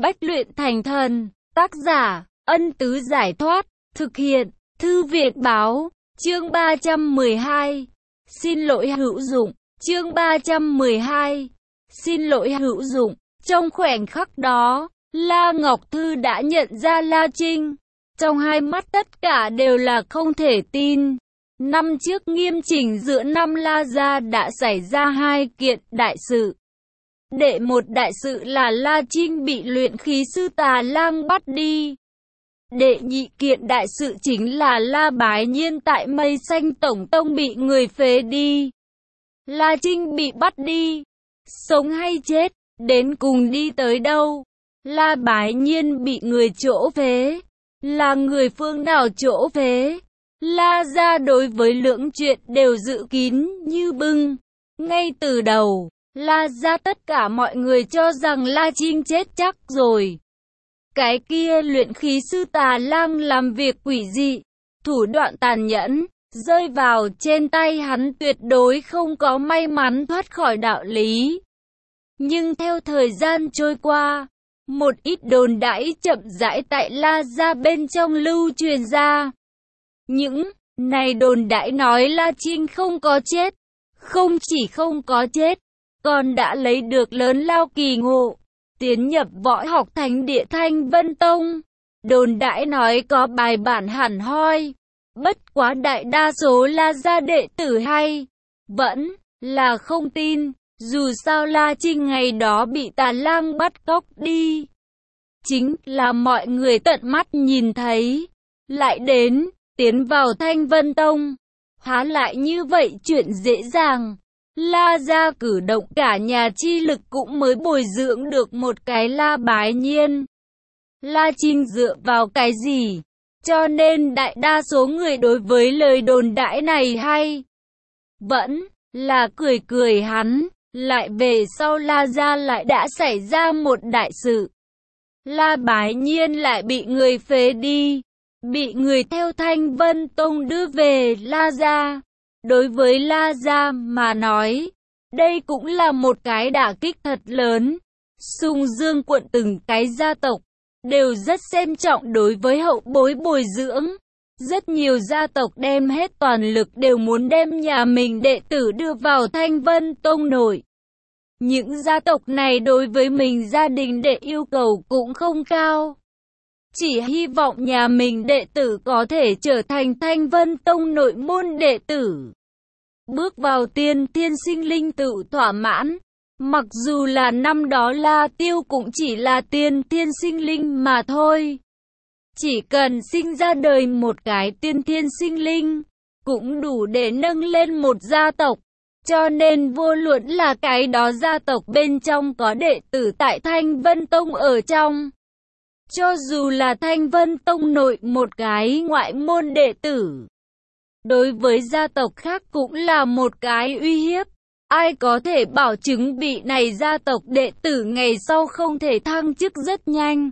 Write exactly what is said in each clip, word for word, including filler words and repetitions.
Bách luyện thành thần. Tác giả, Ân Tứ Giải Thoát. Thực hiện, Thư viện Báo. Chương ba trăm mười hai. Xin lỗi hữu dụng. Chương ba trăm mười hai. Xin lỗi hữu dụng. Trong khoảnh khắc đó, La Ngọc Thư đã nhận ra La Trinh. Trong hai mắt tất cả đều là không thể tin. Năm trước nghiêm chỉnh giữa năm La gia đã xảy ra hai kiện đại sự. Đệ một đại sự là La Trinh bị luyện khí sư Tà Lang bắt đi. Đệ nhị kiện đại sự chính là La Bái Nhiên tại Mây Xanh Tổng Tông bị người phế đi. La Trinh bị bắt đi, sống hay chết, đến cùng đi tới đâu? La Bái Nhiên bị người chỗ phế, là người phương nào chỗ phế? La gia đối với lưỡng chuyện đều dự kín như bưng. Ngay từ đầu, La gia tất cả mọi người cho rằng La Trinh chết chắc rồi. Cái kia luyện khí sư Tà Lang làm việc quỷ dị, thủ đoạn tàn nhẫn, rơi vào trên tay hắn tuyệt đối không có may mắn thoát khỏi đạo lý. Nhưng theo thời gian trôi qua, một ít đồn đãi chậm rãi tại La gia bên trong lưu truyền ra. Những này đồn đãi nói La Trinh không có chết, không chỉ không có chết, còn đã lấy được lớn lao kỳ ngộ, tiến nhập võ học thánh địa Thanh Vân Tông. Đồn đãi nói có bài bản hẳn hoi, bất quá đại đa số La gia đệ tử hay vẫn là không tin. Dù sao La Trinh ngày đó bị Tà Lang bắt cóc đi, chính là mọi người tận mắt nhìn thấy, lại đến, tiến vào Thanh Vân Tông. Há lại như vậy chuyện dễ dàng. La gia cử động cả nhà chi lực cũng mới bồi dưỡng được một cái La Bái Nhiên. La Trinh dựa vào cái gì? Cho nên đại đa số người đối với lời đồn đãi này hay vẫn là cười cười hắn. Lại về sau La gia lại đã xảy ra một đại sự. La Bái Nhiên lại bị người phế đi, bị người theo Thanh Vân Tông đưa về La gia. Đối với La gia mà nói, đây cũng là một cái đả kích thật lớn. Sùng Dương quận từng cái gia tộc đều rất xem trọng đối với hậu bối bồi dưỡng. Rất nhiều gia tộc đem hết toàn lực đều muốn đem nhà mình đệ tử đưa vào Thanh Vân Tông nội. Những gia tộc này đối với mình gia đình đệ yêu cầu cũng không cao. Chỉ hy vọng nhà mình đệ tử có thể trở thành Thanh Vân Tông nội môn đệ tử. Bước vào tiên thiên sinh linh tự thỏa mãn. Mặc dù là năm đó La Tiêu cũng chỉ là tiên thiên sinh linh mà thôi. Chỉ cần sinh ra đời một cái tiên thiên sinh linh, cũng đủ để nâng lên một gia tộc. Cho nên vô luận là cái đó gia tộc bên trong có đệ tử tại Thanh Vân Tông ở trong. Cho dù là Thanh Vân Tông nội một cái ngoại môn đệ tử, đối với gia tộc khác cũng là một cái uy hiếp. Ai có thể bảo chứng vị này gia tộc đệ tử ngày sau không thể thăng chức rất nhanh.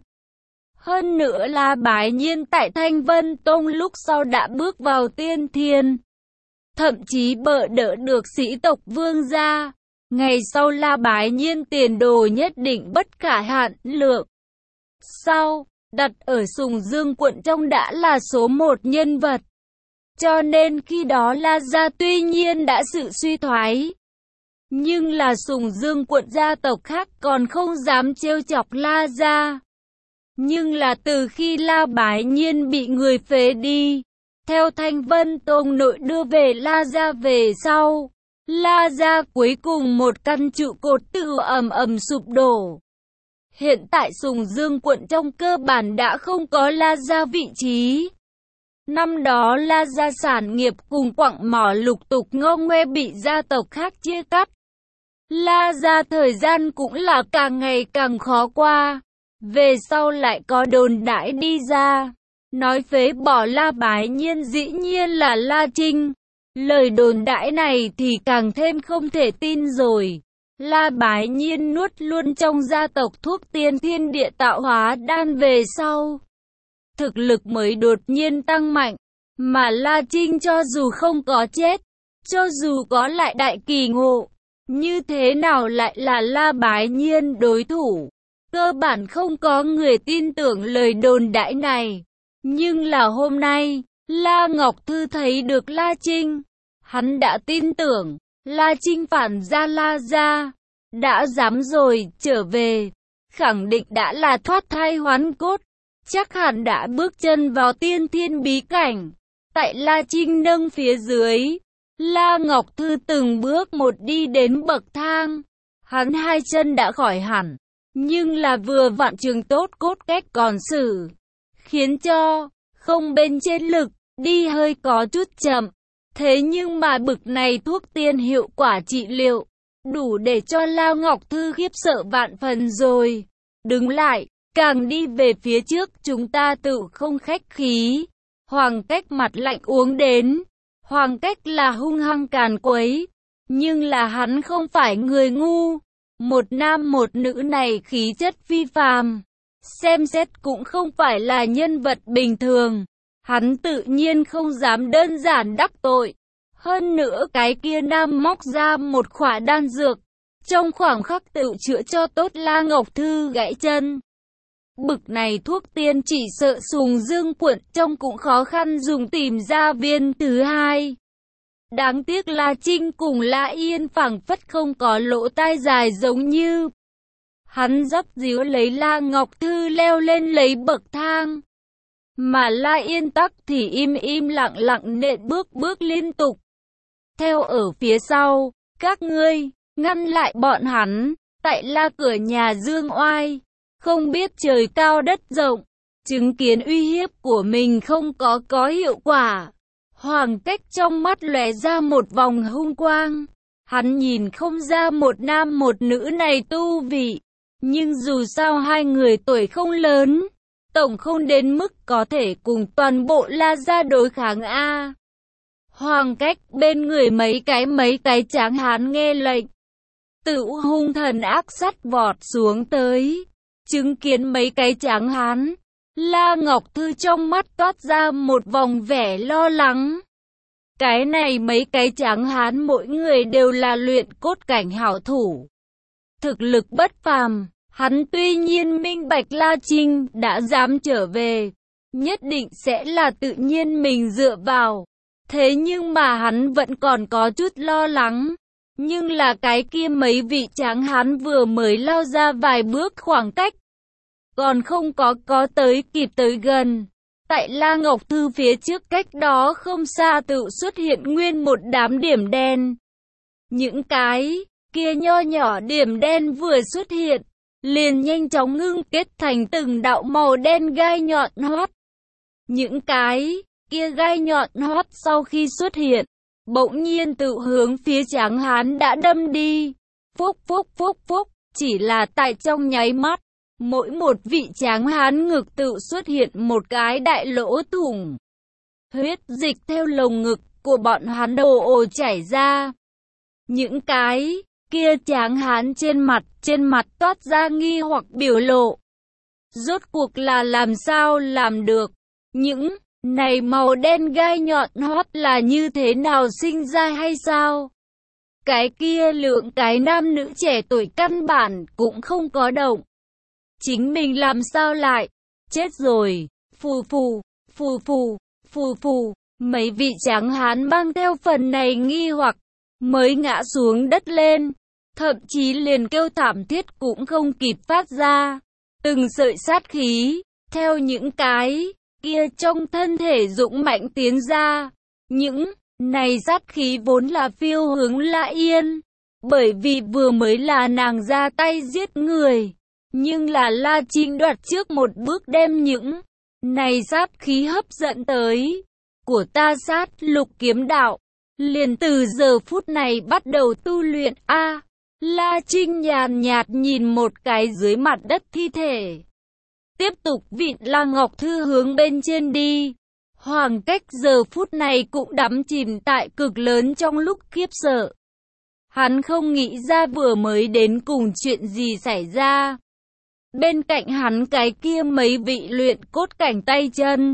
Hơn nữa là Bái Nhiên tại Thanh Vân Tông lúc sau đã bước vào tiên thiên. Thậm chí bợ đỡ được sĩ tộc Vương gia. Ngày sau La Bái Nhiên tiền đồ nhất định bất khả hạn lượng. Sau, đặt ở Sùng Dương quận trong đã là số một nhân vật. Cho nên khi đó La gia tuy nhiên đã sự suy thoái, nhưng là Sùng Dương quận gia tộc khác còn không dám trêu chọc La gia. Nhưng là từ khi La Bái Nhiên bị người phế đi, theo Thanh Vân Tông nội đưa về La gia về sau, La gia cuối cùng một căn trụ cột tự ầm ầm sụp đổ. Hiện tại Sùng Dương quận trong cơ bản đã không có La gia vị trí. Năm đó La gia sản nghiệp cùng quặng mỏ lục tục ngô ngoe bị gia tộc khác chia cắt. La gia thời gian cũng là càng ngày càng khó qua. Về sau lại có đồn đãi đi ra, nói phế bỏ La Bái Nhiên dĩ nhiên là La Trinh. Lời đồn đãi này thì càng thêm không thể tin rồi. La Bái Nhiên nuốt luôn trong gia tộc thuốc tiên thiên địa tạo hóa đan về sau, thực lực mới đột nhiên tăng mạnh. Mà La Trinh cho dù không có chết, cho dù có lại đại kỳ ngộ, như thế nào lại là La Bái Nhiên đối thủ? Cơ bản không có người tin tưởng lời đồn đãi này. Nhưng là hôm nay, La Ngọc Thư thấy được La Trinh. Hắn đã tin tưởng, La Trinh phản ra La gia, đã dám rồi, trở về. Khẳng định đã là thoát thai hoán cốt. Chắc hẳn đã bước chân vào tiên thiên bí cảnh. Tại La Trinh nâng phía dưới, La Ngọc Thư từng bước một đi đến bậc thang. Hắn hai chân đã khỏi hẳn, nhưng là vừa vặn trường tốt cốt cách còn xử, khiến cho không bên trên lực, đi hơi có chút chậm. Thế nhưng mà bực này thuốc tiên hiệu quả trị liệu, đủ để cho La Ngọc Thư khiếp sợ vạn phần rồi. Đứng lại, càng đi về phía trước chúng ta tự không khách khí. Hoàng Cách mặt lạnh uống đến. Hoàng Cách là hung hăng càn quấy, nhưng là hắn không phải người ngu. Một nam một nữ này khí chất phi phàm, xem xét cũng không phải là nhân vật bình thường. Hắn tự nhiên không dám đơn giản đắc tội. Hơn nữa cái kia nam móc ra một khỏa đan dược, trong khoảng khắc tự chữa cho tốt La Ngọc Thư gãy chân. Bực này thuốc tiên chỉ sợ Sùng Dương Quận trong cũng khó khăn dùng tìm ra viên thứ hai. Đáng tiếc La Trinh cùng La Yên phảng phất không có lỗ tai dài giống như. Hắn dấp díu lấy La Ngọc Thư leo lên lấy bậc thang. Mà La Yên tắc thì im im lặng lặng nện bước bước liên tục. Theo ở phía sau, các ngươi, ngăn lại bọn hắn, tại La cửa nhà Dương Oai. Không biết trời cao đất rộng, chứng kiến uy hiếp của mình không có có hiệu quả. Hoàng Cách trong mắt lóe ra một vòng hung quang. Hắn nhìn không ra một nam một nữ này tu vị. Nhưng dù sao hai người tuổi không lớn, tổng không đến mức có thể cùng toàn bộ La gia đối kháng a. Hoàng Cách bên người mấy cái mấy cái tráng hán nghe lệnh, tự hung thần ác sắt vọt xuống tới. Chứng kiến mấy cái tráng hán, La Ngọc Thư trong mắt toát ra một vòng vẻ lo lắng. Cái này mấy cái tráng hán mỗi người đều là luyện cốt cảnh hảo thủ. Thực lực bất phàm, hắn tuy nhiên minh bạch La Trinh đã dám trở về, nhất định sẽ là tự nhiên mình dựa vào. Thế nhưng mà hắn vẫn còn có chút lo lắng. Nhưng là cái kia mấy vị tráng hán vừa mới lao ra vài bước khoảng cách, còn không có có tới kịp tới gần. Tại La Ngọc Thư phía trước cách đó không xa tự xuất hiện nguyên một đám điểm đen. Những cái kia nho nhỏ điểm đen vừa xuất hiện, liền nhanh chóng ngưng kết thành từng đạo màu đen gai nhọn hoắt. Những cái kia gai nhọn hoắt sau khi xuất hiện, bỗng nhiên tự hướng phía tráng hán đã đâm đi. Phúc phúc phúc phúc, chỉ là tại trong nháy mắt, mỗi một vị tráng hán ngực tự xuất hiện một cái đại lỗ thủng. Huyết dịch theo lồng ngực của bọn hắn ồ ồ chảy ra. Những cái kia tráng hán trên mặt, trên mặt toát ra nghi hoặc biểu lộ. Rốt cuộc là làm sao làm được? Những này màu đen gai nhọn hoắt là như thế nào sinh ra hay sao? Cái kia lượng cái nam nữ trẻ tuổi căn bản cũng không có động. Chính mình làm sao lại? Chết rồi! Phù phù, phù phù, phù phù. Mấy vị tráng hán mang theo phần này nghi hoặc, mới ngã xuống đất lên. Thậm chí liền kêu thảm thiết cũng không kịp phát ra. Từng sợi sát khí, theo những cái kia trong thân thể dũng mạnh tiến ra. Những này sát khí vốn là phiêu hướng La Yên, bởi vì vừa mới là nàng ra tay giết người. Nhưng là La Trinh đoạt trước một bước đem những này sát khí hấp dẫn tới. Của ta sát lục kiếm đạo, liền từ giờ phút này bắt đầu tu luyện a. La Trinh nhàn nhạt nhìn một cái dưới mặt đất thi thể. Tiếp tục vịn La Ngọc Thư hướng bên trên đi. Hoàng Cách giờ phút này cũng đắm chìm tại cực lớn trong lúc khiếp sợ. Hắn không nghĩ ra vừa mới đến cùng chuyện gì xảy ra. Bên cạnh hắn cái kia mấy vị luyện cốt cảnh tay chân.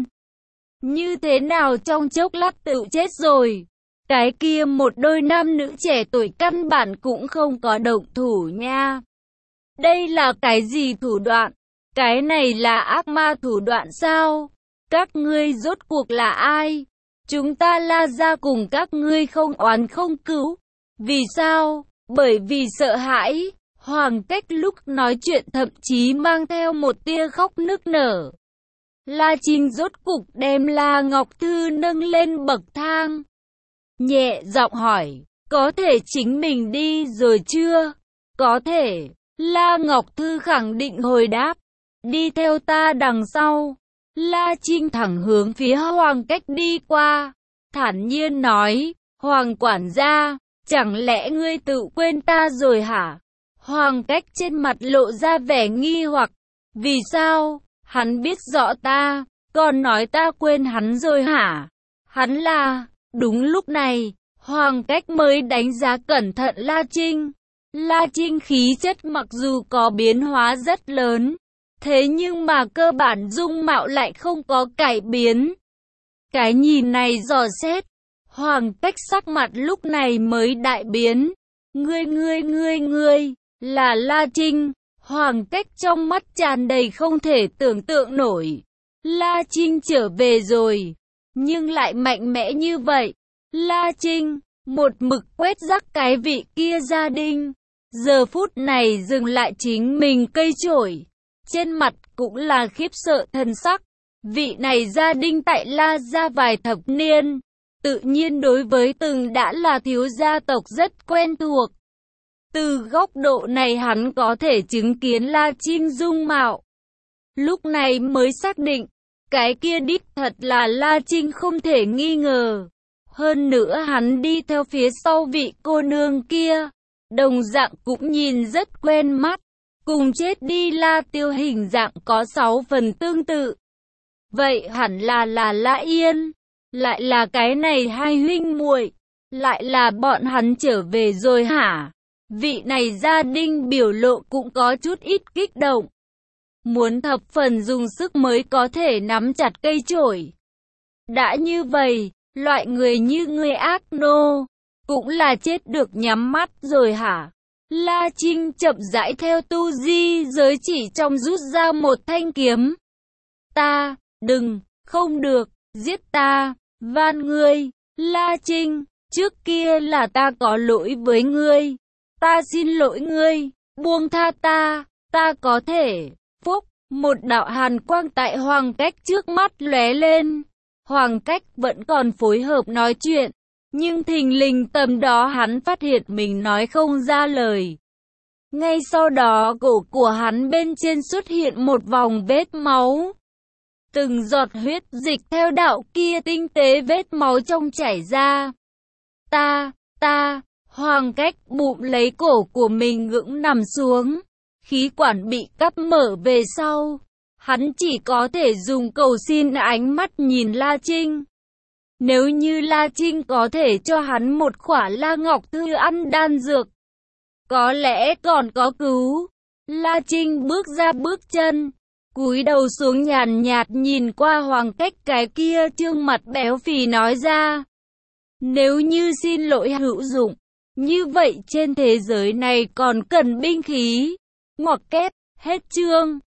Như thế nào trong chốc lát tự chết rồi. Cái kia một đôi nam nữ trẻ tuổi căn bản cũng không có động thủ nha. Đây là cái gì thủ đoạn? Cái này là ác ma thủ đoạn sao? Các ngươi rốt cuộc là ai? Chúng ta La Gia cùng các ngươi không oán không cửu. Vì sao? Bởi vì sợ hãi. Hoàng Cách lúc nói chuyện thậm chí mang theo một tia khóc nức nở. La Trinh rốt cục đem La Ngọc Thư nâng lên bậc thang. Nhẹ giọng hỏi, có thể chính mình đi rồi chưa? Có thể. La Ngọc Thư khẳng định hồi đáp. Đi theo ta đằng sau. La Trinh thẳng hướng phía Hoàng Cách đi qua. Thản nhiên nói, Hoàng quản gia, chẳng lẽ ngươi tự quên ta rồi hả? Hoàng Cách trên mặt lộ ra vẻ nghi hoặc. Vì sao? Hắn biết rõ ta, còn nói ta quên hắn rồi hả? Hắn là... Đúng lúc này, Hoàng Cách mới đánh giá cẩn thận La Trinh. La Trinh khí chất mặc dù có biến hóa rất lớn, thế nhưng mà cơ bản dung mạo lại không có cải biến. Cái nhìn này dò xét, Hoàng Cách sắc mặt lúc này mới đại biến. Ngươi ngươi ngươi ngươi, là La Trinh. Hoàng Cách trong mắt tràn đầy không thể tưởng tượng nổi. La Trinh trở về rồi, nhưng lại mạnh mẽ như vậy. La Trinh, một mực quét rắc cái vị kia gia đình, giờ phút này dừng lại chính mình cây chổi. Trên mặt cũng là khiếp sợ thần sắc. Vị này gia đình tại La Gia vài thập niên, tự nhiên đối với từng đã là thiếu gia tộc rất quen thuộc. Từ góc độ này hắn có thể chứng kiến La Trinh dung mạo. Lúc này mới xác định, cái kia đích thật là La Trinh không thể nghi ngờ. Hơn nữa hắn đi theo phía sau vị cô nương kia, đồng dạng cũng nhìn rất quen mắt. Cùng chết đi La Tiêu hình dạng có sáu phần tương tự. Vậy hẳn là là La Yên, lại là cái này hai huynh muội, lại là bọn hắn trở về rồi hả? Vị này gia đình biểu lộ cũng có chút ít kích động. Muốn thập phần dùng sức mới có thể nắm chặt cây chổi. Đã như vậy, loại người như ngươi ác nô, cũng là chết được nhắm mắt rồi hả? La Trinh chậm rãi theo tu di giới chỉ trong rút ra một thanh kiếm. Ta, đừng, không được, giết ta, van ngươi, La Trinh, trước kia là ta có lỗi với ngươi. Ta xin lỗi ngươi, buông tha ta, ta có thể. Phúc, một đạo hàn quang tại Hoàng Cách trước mắt lóe lên. Hoàng Cách vẫn còn phối hợp nói chuyện, nhưng thình lình tầm đó hắn phát hiện mình nói không ra lời. Ngay sau đó cổ của hắn bên trên xuất hiện một vòng vết máu. Từng giọt huyết dịch theo đạo kia tinh tế vết máu trong chảy ra. Ta, ta, Hoàng Cách bụm lấy cổ của mình ngưỡng nằm xuống. Khí quản bị cắt mở về sau. Hắn chỉ có thể dùng cầu xin ánh mắt nhìn La Trinh. Nếu như La Trinh có thể cho hắn một khỏa La Ngọc Thư ăn đan dược, có lẽ còn có cứu. La Trinh bước ra bước chân, cúi đầu xuống nhàn nhạt nhìn qua Hoàng Cách cái kia trương mặt béo phì nói ra. Nếu như xin lỗi hữu dụng, như vậy trên thế giới này còn cần binh khí. Ngoặc kép, hết chương.